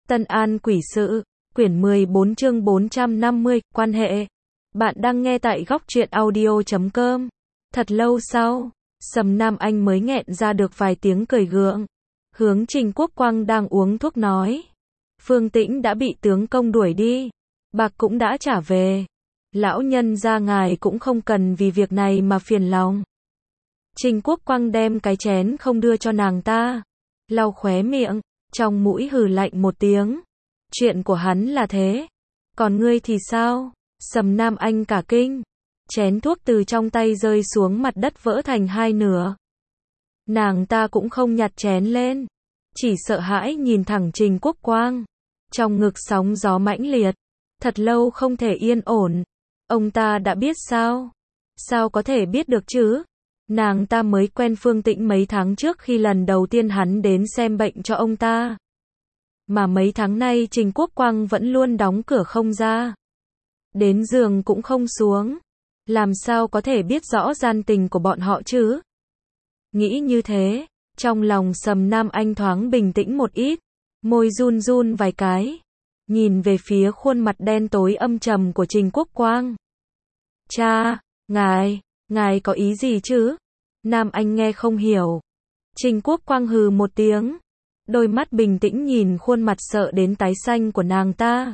Tân An Quỷ Sự, quyển 14 chương 450, quan hệ. Bạn đang nghe tại góc truyện audio.com. Thật lâu sau, Sầm Nam Anh mới nghẹn ra được vài tiếng cười gượng. Hướng Trình Quốc Quang đang uống thuốc nói. Phương Tĩnh đã bị tướng công đuổi đi. Bạc cũng đã trả về. Lão nhân gia ngài cũng không cần vì việc này mà phiền lòng. Trình Quốc Quang đem cái chén không đưa cho nàng ta. Lau khóe miệng, trong mũi hừ lạnh một tiếng. Chuyện của hắn là thế. Còn ngươi thì sao? Sầm Nam Anh cả kinh. Chén thuốc từ trong tay rơi xuống mặt đất vỡ thành hai nửa. Nàng ta cũng không nhặt chén lên. Chỉ sợ hãi nhìn thẳng Trình Quốc Quang. Trong ngực sóng gió mãnh liệt. Thật lâu không thể yên ổn. Ông ta đã biết sao? Sao có thể biết được chứ? Nàng ta mới quen Phương Tĩnh mấy tháng trước khi lần đầu tiên hắn đến xem bệnh cho ông ta. Mà mấy tháng nay Trình Quốc Quang vẫn luôn đóng cửa không ra. Đến giường cũng không xuống. Làm sao có thể biết rõ gian tình của bọn họ chứ? Nghĩ như thế, trong lòng Sầm Nam Anh thoáng bình tĩnh một ít. Môi run run vài cái. Nhìn về phía khuôn mặt đen tối âm trầm của Trình Quốc Quang. Cha, ngài có ý gì chứ? Nam Anh nghe không hiểu. Trình Quốc Quang hừ một tiếng. Đôi mắt bình tĩnh nhìn khuôn mặt sợ đến tái xanh của nàng ta.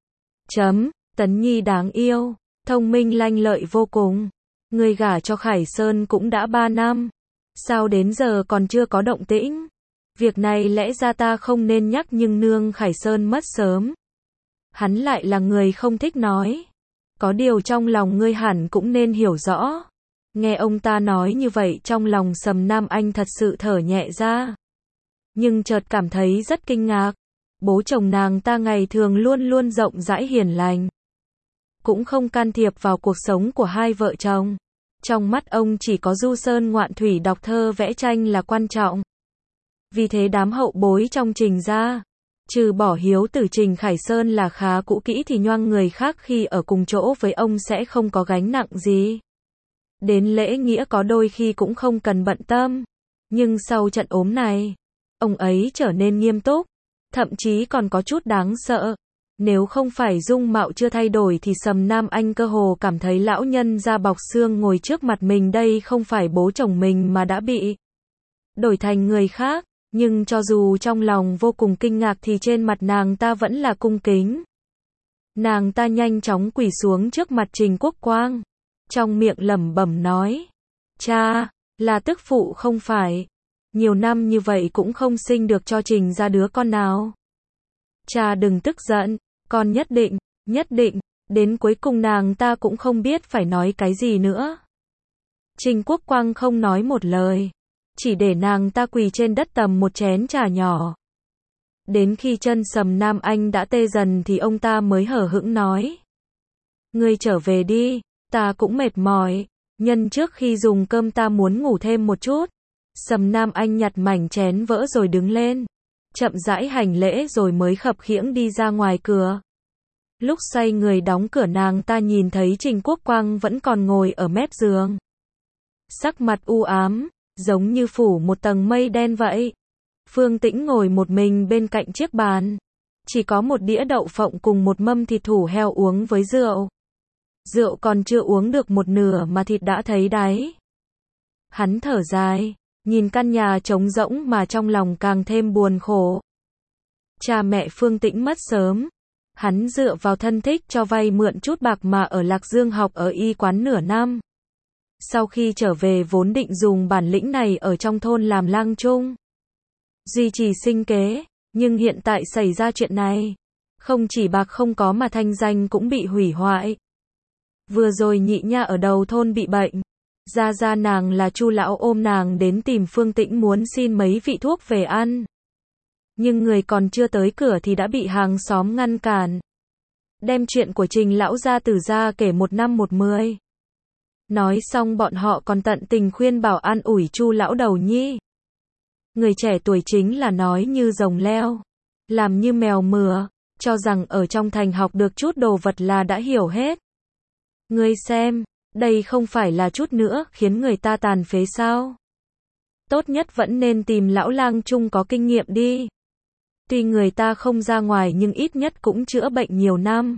Tấn Nhi đáng yêu, thông minh lanh lợi vô cùng. Người gả cho Khải Sơn cũng đã 3 năm. Sao đến giờ còn chưa có động tĩnh? Việc này lẽ ra ta không nên nhắc nhưng nương Khải Sơn mất sớm. Hắn lại là người không thích nói. Có điều trong lòng ngươi hẳn cũng nên hiểu rõ. Nghe ông ta nói như vậy trong lòng Sầm Nam Anh thật sự thở nhẹ ra. Nhưng chợt cảm thấy rất kinh ngạc. Bố chồng nàng ta ngày thường luôn luôn rộng rãi hiền lành. Cũng không can thiệp vào cuộc sống của hai vợ chồng. Trong mắt ông chỉ có du sơn ngoạn thủy đọc thơ vẽ tranh là quan trọng. Vì thế đám hậu bối trong Trình gia, trừ bỏ hiếu tử Trình Khải Sơn là khá cũ kỹ thì nhoang người khác khi ở cùng chỗ với ông sẽ không có gánh nặng gì. Đến lễ nghĩa có đôi khi cũng không cần bận tâm. Nhưng sau trận ốm này, ông ấy trở nên nghiêm túc, thậm chí còn có chút đáng sợ. Nếu không phải dung mạo chưa thay đổi thì Sầm Nam Anh cơ hồ cảm thấy lão nhân da bọc xương ngồi trước mặt mình đây không phải bố chồng mình mà đã bị đổi thành người khác. Nhưng cho dù trong lòng vô cùng kinh ngạc thì trên mặt nàng ta vẫn là cung kính. Nàng ta nhanh chóng quỳ xuống trước mặt Trình Quốc Quang. Trong miệng lẩm bẩm nói. Cha, là tức phụ không phải. Nhiều năm như vậy cũng không sinh được cho Trình ra đứa con nào. Cha đừng tức giận, con nhất định, đến cuối cùng nàng ta cũng không biết phải nói cái gì nữa. Trình Quốc Quang không nói một lời. Chỉ để nàng ta quỳ trên đất tầm một chén trà nhỏ. Đến khi chân Sầm Nam Anh đã tê dần thì ông ta mới hở hững nói. Ngươi trở về đi, ta cũng mệt mỏi. Nhân trước khi dùng cơm ta muốn ngủ thêm một chút. Sầm Nam Anh nhặt mảnh chén vỡ rồi đứng lên. Chậm rãi hành lễ rồi mới khập khiễng đi ra ngoài cửa. Lúc xoay người đóng cửa nàng ta nhìn thấy Trình Quốc Quang vẫn còn ngồi ở mép giường. Sắc mặt u ám. Giống như phủ một tầng mây đen vậy. Phương Tĩnh ngồi một mình bên cạnh chiếc bàn. Chỉ có một đĩa đậu phộng cùng một mâm thịt thủ heo uống với rượu. Rượu còn chưa uống được một nửa mà thịt đã thấy đáy. Hắn thở dài, nhìn căn nhà trống rỗng mà trong lòng càng thêm buồn khổ. Cha mẹ Phương Tĩnh mất sớm. Hắn dựa vào thân thích cho vay mượn chút bạc mà ở Lạc Dương học ở y quán nửa năm. Sau khi trở về vốn định dùng bản lĩnh này ở trong thôn làm lang chung, duy trì sinh kế, nhưng hiện tại xảy ra chuyện này. Không chỉ bạc không có mà thanh danh cũng bị hủy hoại. Vừa rồi nhị nha ở đầu thôn bị bệnh. Gia nàng là Chu lão ôm nàng đến tìm Phương Tĩnh muốn xin mấy vị thuốc về ăn. Nhưng người còn chưa tới cửa thì đã bị hàng xóm ngăn cản. Đem chuyện của Trình lão gia tử ra kể một năm một mười. Nói xong bọn họ còn tận tình khuyên bảo an ủi Chu lão đầu nhi. Người trẻ tuổi chính là nói như rồng leo, làm như mèo mửa, cho rằng ở trong thành học được chút đồ vật là đã hiểu hết. Ngươi xem, đây không phải là chút nữa khiến người ta tàn phế sao? Tốt nhất vẫn nên tìm lão lang chung có kinh nghiệm đi. Tuy người ta không ra ngoài nhưng ít nhất cũng chữa bệnh nhiều năm.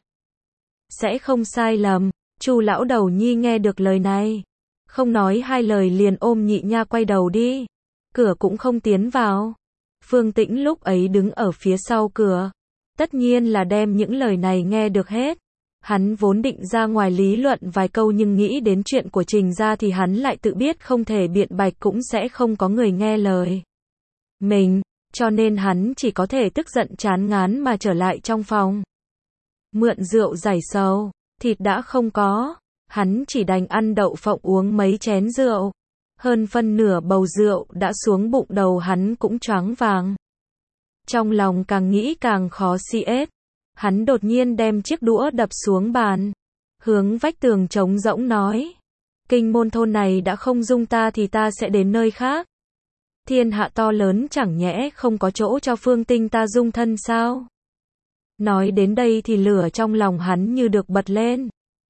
Sẽ không sai lầm. Chu lão đầu nhi nghe được lời này. Không nói hai lời liền ôm Nhị Nha quay đầu đi. Cửa cũng không tiến vào. Phương Tĩnh lúc ấy đứng ở phía sau cửa. Tất nhiên là đem những lời này nghe được hết. Hắn vốn định ra ngoài lý luận vài câu nhưng nghĩ đến chuyện của Trình gia thì hắn lại tự biết không thể biện bạch cũng sẽ không có người nghe lời mình, cho nên hắn chỉ có thể tức giận chán ngán mà trở lại trong phòng. Mượn rượu giải sầu, thịt đã không có, hắn chỉ đành ăn đậu phộng uống mấy chén rượu. Hơn phân nửa bầu rượu đã xuống bụng đầu hắn cũng choáng váng. Trong lòng càng nghĩ càng khó xiết. Hắn đột nhiên đem chiếc đũa đập xuống bàn. Hướng vách tường trống rỗng nói. Kinh môn thôn này đã không dung ta thì ta sẽ đến nơi khác. Thiên hạ to lớn chẳng nhẽ không có chỗ cho Phương Tinh ta dung thân sao? Nói đến đây thì lửa trong lòng hắn như được bật lên.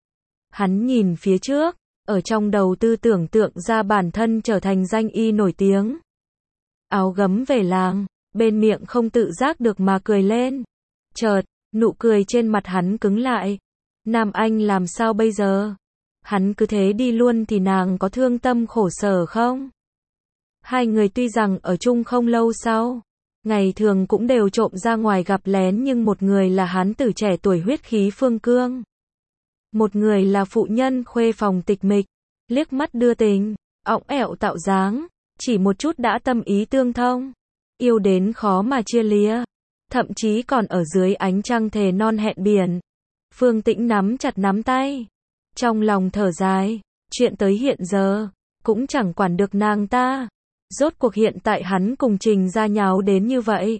Hắn nhìn phía trước, ở trong đầu tư tưởng tượng ra bản thân trở thành danh y nổi tiếng. Áo gấm về làng, bên miệng không tự giác được mà cười lên. Chợt, nụ cười trên mặt hắn cứng lại. Nam Anh làm sao bây giờ? Hắn cứ thế đi luôn thì nàng có thương tâm khổ sở không? Hai người tuy rằng ở chung không lâu sau, ngày thường cũng đều trộm ra ngoài gặp lén nhưng một người là hán tử trẻ tuổi huyết khí phương cương. Một người là phụ nhân khuê phòng tịch mịch, liếc mắt đưa tình, õng ẻo tạo dáng, chỉ một chút đã tâm ý tương thông, yêu đến khó mà chia lìa, thậm chí còn ở dưới ánh trăng thề non hẹn biển. Phương Tĩnh nắm chặt nắm tay, trong lòng thở dài, chuyện tới hiện giờ, cũng chẳng quản được nàng ta. Rốt cuộc hiện tại hắn cùng Trình gia nháo đến như vậy.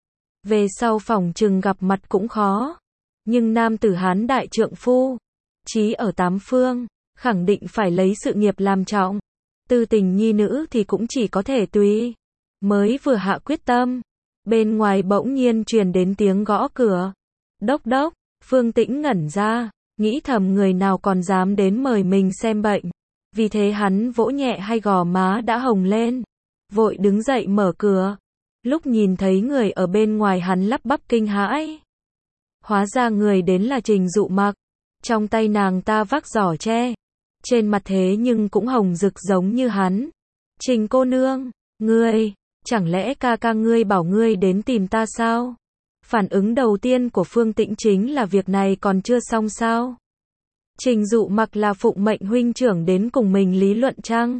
Về sau phỏng chừng gặp mặt cũng khó. Nhưng nam tử hán đại trượng phu, chí ở tám phương, khẳng định phải lấy sự nghiệp làm trọng. Tư tình nhi nữ thì cũng chỉ có thể tùy. Mới vừa hạ quyết tâm, bên ngoài bỗng nhiên truyền đến tiếng gõ cửa. Đốc đốc, Phương Tĩnh ngẩn ra, nghĩ thầm người nào còn dám đến mời mình xem bệnh. Vì thế hắn vỗ nhẹ hai gò má đã hồng lên, vội đứng dậy mở cửa. Lúc nhìn thấy người ở bên ngoài hắn lắp bắp kinh hãi. Hóa ra người đến là Trình Dụ Mặc. Trong tay nàng ta vác giỏ tre, trên mặt thế nhưng cũng hồng rực giống như hắn. Trình cô nương, ngươi, chẳng lẽ ca ca ngươi bảo ngươi đến tìm ta sao? Phản ứng đầu tiên của Phương Tĩnh chính là việc này còn chưa xong sao? Trình Dụ Mặc là phụng mệnh huynh trưởng đến cùng mình lý luận chăng?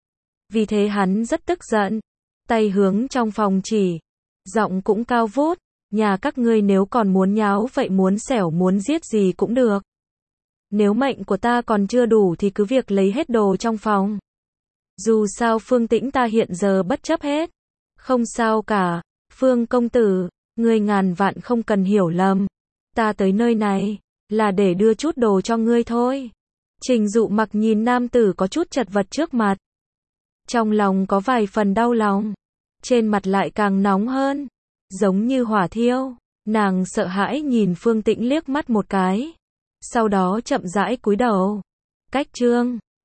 Vì thế hắn rất tức giận, tay hướng trong phòng chỉ, giọng cũng cao vút, nhà các ngươi nếu còn muốn nháo vậy muốn xẻo muốn giết gì cũng được. Nếu mệnh của ta còn chưa đủ thì cứ việc lấy hết đồ trong phòng. Dù sao Phương Tĩnh ta hiện giờ bất chấp hết. Không sao cả, Phương công tử, ngươi ngàn vạn không cần hiểu lầm. Ta tới nơi này là để đưa chút đồ cho ngươi thôi. Trình Dụ Mặc nhìn nam tử có chút chật vật trước mặt. Trong lòng có vài phần đau lòng, trên mặt lại càng nóng hơn, giống như hỏa thiêu. Nàng sợ hãi nhìn Phương Tĩnh liếc mắt một cái, sau đó chậm rãi cúi đầu. Cách chương